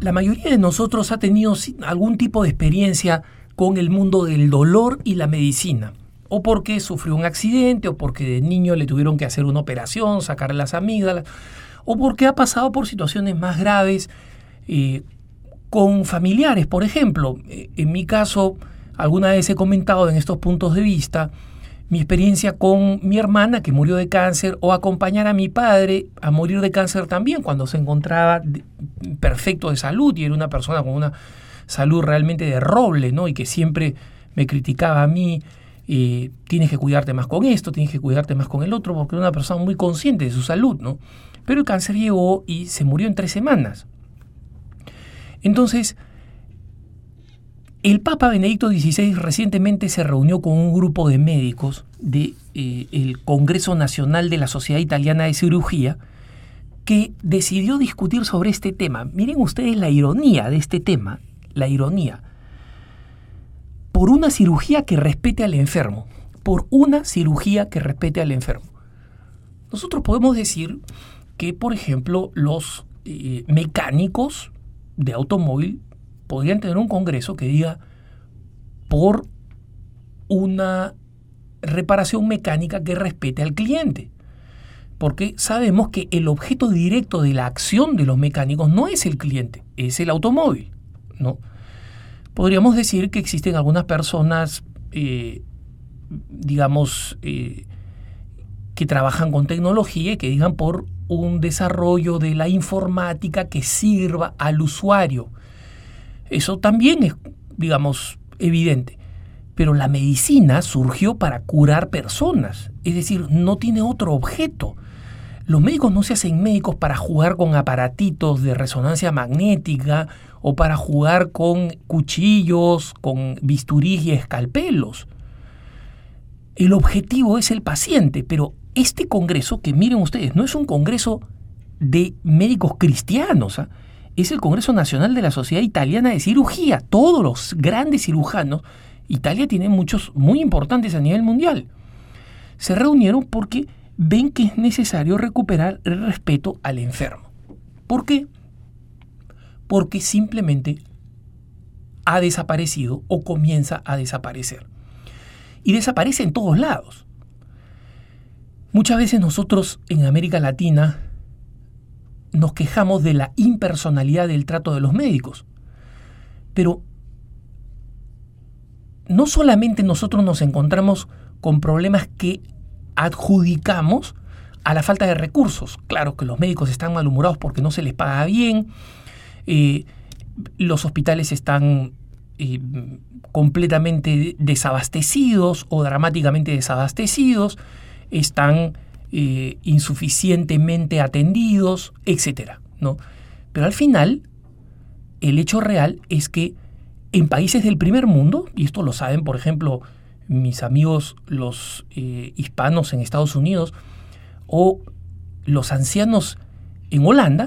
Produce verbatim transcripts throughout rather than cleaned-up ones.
la mayoría de nosotros ha tenido algún tipo de experiencia con el mundo del dolor y la medicina. O porque sufrió un accidente, o porque de niño le tuvieron que hacer una operación, sacarle las amígdalas, o porque ha pasado por situaciones más graves eh, con familiares, por ejemplo. En mi caso, alguna vez he comentado en estos puntos de vista mi experiencia con mi hermana que murió de cáncer, o acompañar a mi padre a morir de cáncer también cuando se encontraba perfecto de salud y era una persona con una salud realmente de roble, ¿no? Y que siempre me criticaba a mí, eh, tienes que cuidarte más con esto, tienes que cuidarte más con el otro, porque era una persona muy consciente de su salud, ¿no? Pero el cáncer llegó y se murió en tres semanas. Entonces, el Papa Benedicto dieciséis recientemente se reunió con un grupo de médicos del de, eh, Congreso Nacional de la Sociedad Italiana de Cirugía, que decidió discutir sobre este tema. Miren ustedes la ironía de este tema, la ironía. Por una cirugía que respete al enfermo, por una cirugía que respete al enfermo. Nosotros podemos decir que, por ejemplo, los eh, mecánicos de automóvil podrían tener un congreso que diga por una reparación mecánica que respete al cliente. Porque sabemos que el objeto directo de la acción de los mecánicos no es el cliente, es el automóvil, ¿no? Podríamos decir que existen algunas personas, eh, digamos, eh, que trabajan con tecnología y que digan por un desarrollo de la informática que sirva al usuario. Eso también es, digamos, evidente. Pero la medicina surgió para curar personas, es decir, no tiene otro objeto. Los médicos no se hacen médicos para jugar con aparatitos de resonancia magnética o para jugar con cuchillos, con bisturís y escalpelos. El objetivo es el paciente, pero este congreso, que miren ustedes, no es un congreso de médicos cristianos, ¿eh? Es el Congreso Nacional de la Sociedad Italiana de Cirugía. Todos los grandes cirujanos, Italia tiene muchos muy importantes a nivel mundial, se reunieron porque ven que es necesario recuperar el respeto al enfermo. ¿Por qué? Porque simplemente ha desaparecido o comienza a desaparecer. Y desaparece en todos lados. Muchas veces nosotros en América Latina nos quejamos de la impersonalidad del trato de los médicos. Pero no solamente nosotros nos encontramos con problemas que adjudicamos a la falta de recursos. Claro que los médicos están malhumorados porque no se les paga bien, eh, los hospitales están eh, completamente desabastecidos o dramáticamente desabastecidos, están eh, insuficientemente atendidos, etcétera, ¿no? Pero al final, el hecho real es que en países del primer mundo, y esto lo saben, por ejemplo, mis amigos los eh, hispanos en Estados Unidos o los ancianos en Holanda,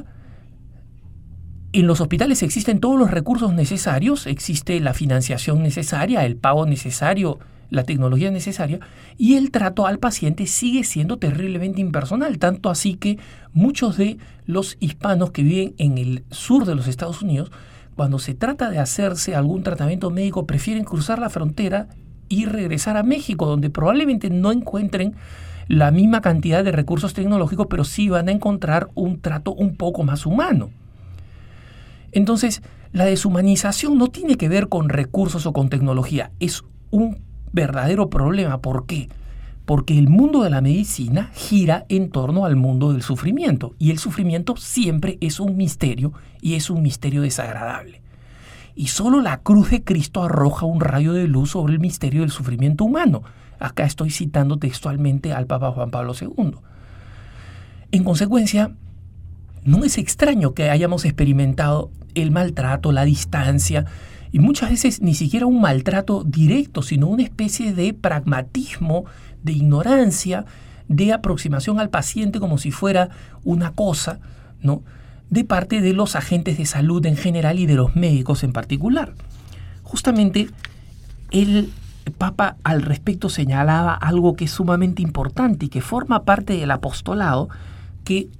en los hospitales existen todos los recursos necesarios, existe la financiación necesaria, el pago necesario, la tecnología necesaria, y el trato al paciente sigue siendo terriblemente impersonal, tanto así que muchos de los hispanos que viven en el sur de los Estados Unidos, cuando se trata de hacerse algún tratamiento médico, prefieren cruzar la frontera y regresar a México, donde probablemente no encuentren la misma cantidad de recursos tecnológicos, pero sí van a encontrar un trato un poco más humano. Entonces, la deshumanización no tiene que ver con recursos o con tecnología, es un verdadero problema. ¿Por qué? Porque el mundo de la medicina gira en torno al mundo del sufrimiento, y el sufrimiento siempre es un misterio, y es un misterio desagradable. Y solo la cruz de Cristo arroja un rayo de luz sobre el misterio del sufrimiento humano. Acá estoy citando textualmente al Papa Juan Pablo segundo. En consecuencia, no es extraño que hayamos experimentado el maltrato, la distancia, y muchas veces ni siquiera un maltrato directo, sino una especie de pragmatismo, de ignorancia, de aproximación al paciente como si fuera una cosa, ¿no?, de parte de los agentes de salud en general y de los médicos en particular. Justamente el Papa al respecto señalaba algo que es sumamente importante y que forma parte del apostolado, que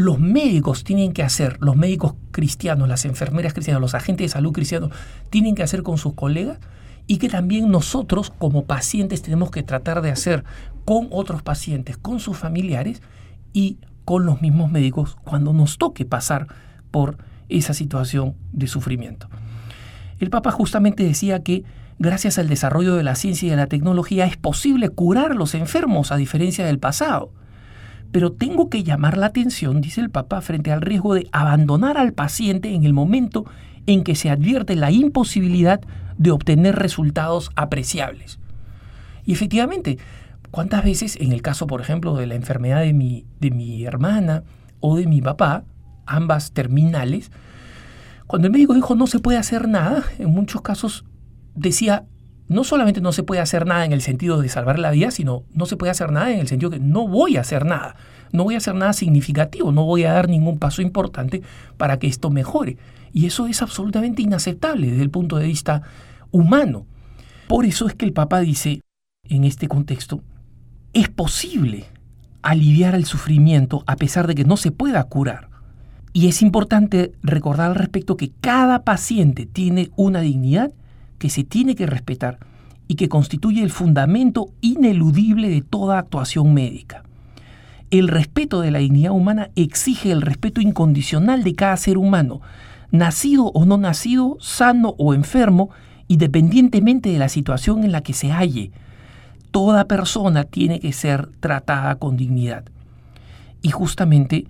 los médicos tienen que hacer, los médicos cristianos, las enfermeras cristianas, los agentes de salud cristianos, tienen que hacer con sus colegas, y que también nosotros como pacientes tenemos que tratar de hacer con otros pacientes, con sus familiares y con los mismos médicos cuando nos toque pasar por esa situación de sufrimiento. El Papa justamente decía que gracias al desarrollo de la ciencia y de la tecnología es posible curar a los enfermos a diferencia del pasado. Pero tengo que llamar la atención, dice el Papa, frente al riesgo de abandonar al paciente en el momento en que se advierte la imposibilidad de obtener resultados apreciables. Y efectivamente, ¿cuántas veces en el caso, por ejemplo, de la enfermedad de mi, de mi hermana o de mi papá, ambas terminales, cuando el médico dijo no se puede hacer nada, en muchos casos decía no solamente no se puede hacer nada en el sentido de salvar la vida, sino no se puede hacer nada en el sentido que no voy a hacer nada, no voy a hacer nada significativo, no voy a dar ningún paso importante para que esto mejore. Y eso es absolutamente inaceptable desde el punto de vista humano. Por eso es que el Papa dice, en este contexto, es posible aliviar el sufrimiento a pesar de que no se pueda curar. Y es importante recordar al respecto que cada paciente tiene una dignidad que se tiene que respetar y que constituye el fundamento ineludible de toda actuación médica. El respeto de la dignidad humana exige el respeto incondicional de cada ser humano, nacido o no nacido, sano o enfermo, independientemente de la situación en la que se halle. Toda persona tiene que ser tratada con dignidad. Y justamente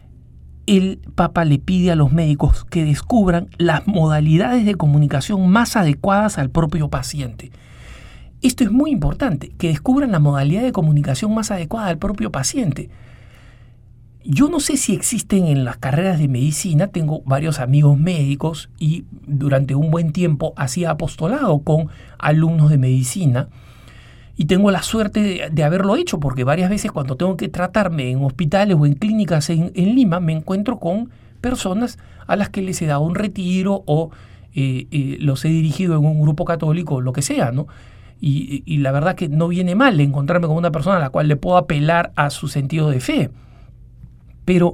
el Papa le pide a los médicos que descubran las modalidades de comunicación más adecuadas al propio paciente. Esto es muy importante, que descubran la modalidad de comunicación más adecuada al propio paciente. Yo no sé si existen en las carreras de medicina, tengo varios amigos médicos y durante un buen tiempo hacía apostolado con alumnos de medicina y tengo la suerte de, de haberlo hecho porque varias veces cuando tengo que tratarme en hospitales o en clínicas en, en Lima me encuentro con personas a las que les he dado un retiro o eh, eh, los he dirigido en un grupo católico o lo que sea, ¿no? Y, y la verdad que no viene mal encontrarme con una persona a la cual le puedo apelar a su sentido de fe. Pero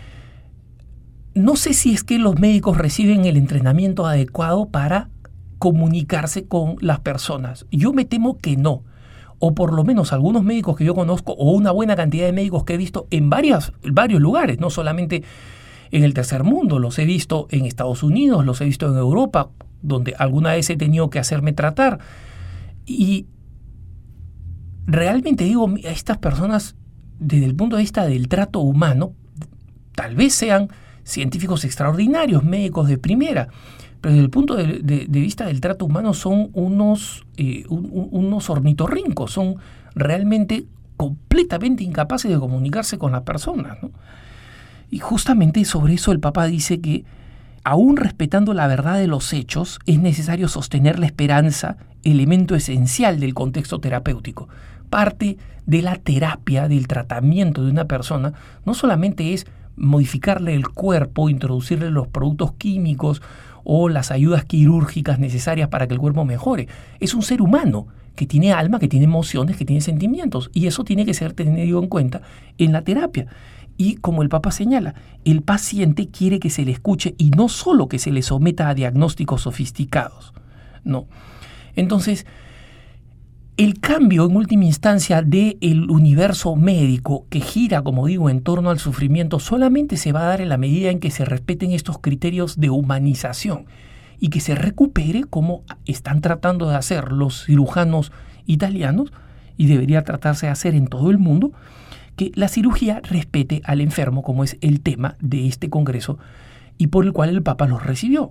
no sé si es que los médicos reciben el entrenamiento adecuado para comunicarse con las personas. Yo me temo que no. O por lo menos algunos médicos que yo conozco, o una buena cantidad de médicos que he visto en varias, varios lugares, no solamente en el tercer mundo, los he visto en Estados Unidos, los he visto en Europa, donde alguna vez he tenido que hacerme tratar. Y realmente digo, estas personas, desde el punto de vista del trato humano, tal vez sean científicos extraordinarios, médicos de primera, pero desde el punto de, de, de vista del trato humano son unos, eh, un, unos ornitorrincos, son realmente completamente incapaces de comunicarse con las personas, ¿no? Y justamente sobre eso el Papa dice que, aún respetando la verdad de los hechos, es necesario sostener la esperanza, elemento esencial del contexto terapéutico. Parte de la terapia, del tratamiento de una persona, no solamente es modificarle el cuerpo, introducirle los productos químicos o las ayudas quirúrgicas necesarias para que el cuerpo mejore. Es un ser humano que tiene alma, que tiene emociones, que tiene sentimientos, y eso tiene que ser tenido en cuenta en la terapia. Y como el Papa señala, el paciente quiere que se le escuche y no solo que se le someta a diagnósticos sofisticados. No. Entonces, el cambio en última instancia del universo médico que gira, como digo, en torno al sufrimiento solamente se va a dar en la medida en que se respeten estos criterios de humanización y que se recupere, como están tratando de hacer los cirujanos italianos y debería tratarse de hacer en todo el mundo, que la cirugía respete al enfermo, como es el tema de este congreso y por el cual el Papa los recibió.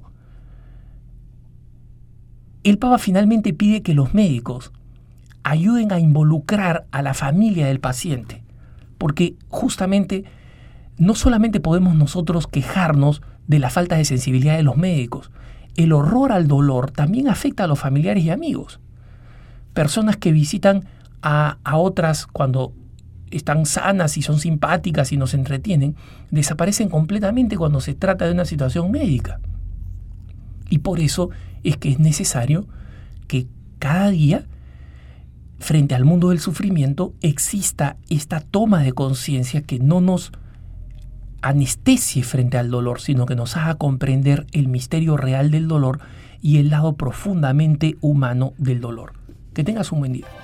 El Papa finalmente pide que los médicos ayuden a involucrar a la familia del paciente, porque justamente no solamente podemos nosotros quejarnos de la falta de sensibilidad de los médicos, el horror al dolor también afecta a los familiares y amigos. Personas que visitan a, a otras cuando están sanas y son simpáticas y nos entretienen, desaparecen completamente cuando se trata de una situación médica. Y por eso es que es necesario que cada día, frente al mundo del sufrimiento, exista esta toma de conciencia que no nos anestesie frente al dolor, sino que nos haga comprender el misterio real del dolor y el lado profundamente humano del dolor. Que tengas un buen día.